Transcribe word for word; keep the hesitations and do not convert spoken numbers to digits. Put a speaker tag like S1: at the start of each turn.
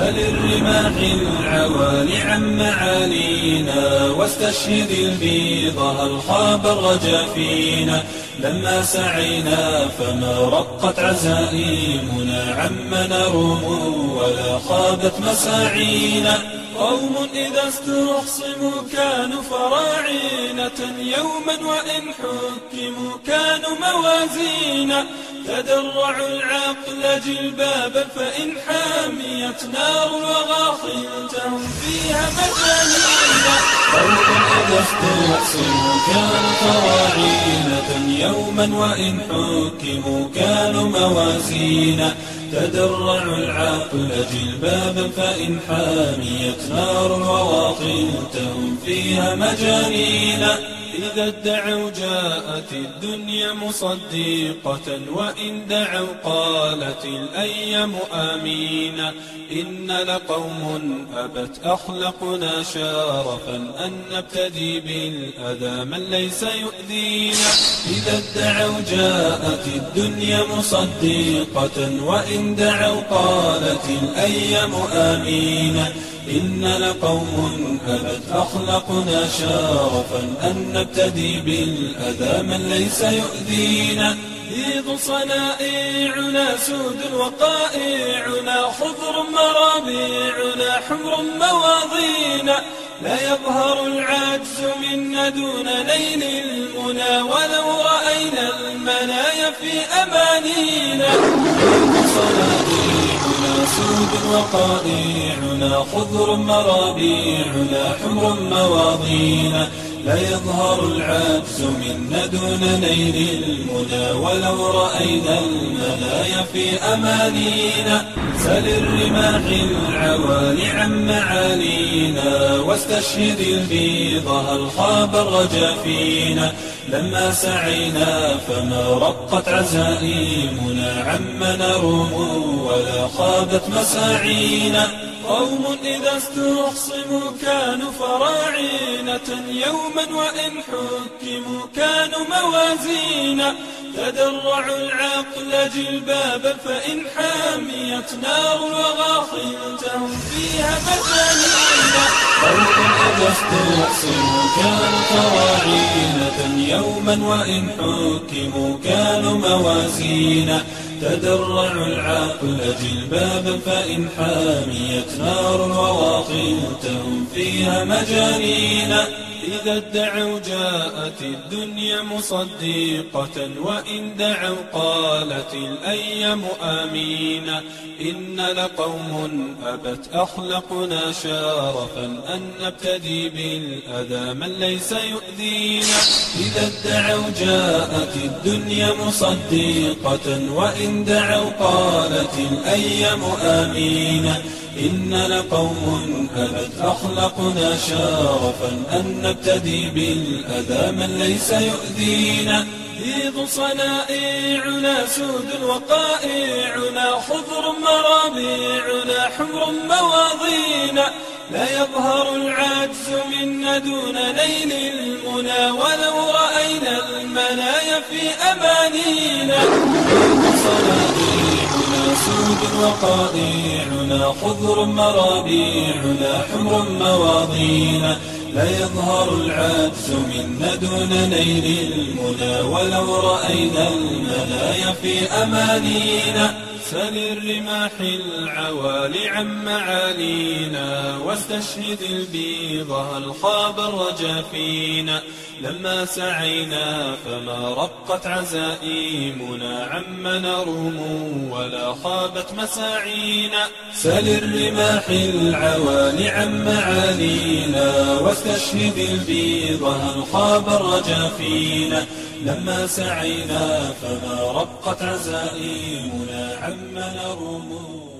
S1: سل الرماح العوالي عن معالينا، واستشهد البيض هل خاب الرجا فينا. لما سعينا فما رقت عزائمنا، عم نروم ولا خابت مساعينا. قوم إذا استخصموا كانوا فراعنة، يوما وإن حكموا كانوا موازينا. تدرعوا العقل جلبابا فإن حاميت نار الوغى خلتهم فيها مجانينا. قوم إذا استخصموا كانوا فراعنة، يوما وإن حكموا كانوا موازينا. تدرعوا العقل جلبابا فإن حاميت نار الوواطنتهم فيها مجانينا. إذا ادعوا جاءت الدنيا مصدقة، وإن دعوا قالت الأيام آمينا. إن لقوم أبت أخلقنا شارفا أن نبتدي بالأذى من ليس يؤذينا. إذا ادعوا جاءت الدنيا مصدقة، وإن دعوا قالت الأيام آمينا. إن لقوم أبت أخلقنا شارفا أن نبتدي بالأذى من ليس يؤذينا. بيض صنائعنا سود وقائعنا، خضر مرابيعنا حمر مواضينا. لا يظهر العجز منا دون نيل المنى، ولو رأينا المنايا في أمانينا. بيض صنائعنا سود وقائعنا، خضر مرابيعنا حمر مواضينا. لا يظهر العجز منا دون نيل المنى، ولو رأينا المنايا في أمانينا. سل الرماح العوالي عن معالينا، واستشهد البيض هل خاب الرجا فينا. لما سعينا فما رقت عزائمنا، عم نروم ولا خابت مساعينا. قوم إذا استخصموا كانوا فراعنة، يوما وإن حكموا كانوا موازينا. تدرعوا العقل جلبابا فإن حاميت نار الوغى خلتهم فيها مجانينا. قوم إذا استخصموا كانوا فراعنة، يوما وإن حكموا كانوا موازينا. تدرعوا العقل جلبابا فإن حاميت نار الوواطنتهم فيها مجانينا. إذا ادعوا جاءت الدنيا مصدقة، وإن دعوا قالت الأيام آمينا. إن لقوم أبت أخلقنا شارفا أن نبتدي بالأذى من ليس يؤذينا. إذا ادعوا جاءت الدنيا مصدقة، وإن دعوا قالت الأيام آمينا. إن لقوم أبت أخلقنا شارفا أن نبتدي بالأذى من ليس يؤذينا. بيض صنائعنا سود وقائعنا، خضر مرابيعنا حمر مواضينا. لا يظهر العجز منا دون نيل المنى، ولو رأينا المنايا في أمانينا. بيض صنائعنا سود وقائعنا، خضر مرابيعنا حمر مواضينا. لا يظهر العجز منا دون نيل المنى، ولو رأينا المنايا في أمانينا. سل الرماح العوالي عن معالينا، واستشهد البيض هل خاب الرجا فينا. لما سعينا فما رقت عزائمنا، عم نروم ولا خابت مساعينا. سل الرماح العوالي عن معالينا، واستشهد البيض هل خاب الرجا فينا. لما سعينا فما رقت عزائمنا، عم نروم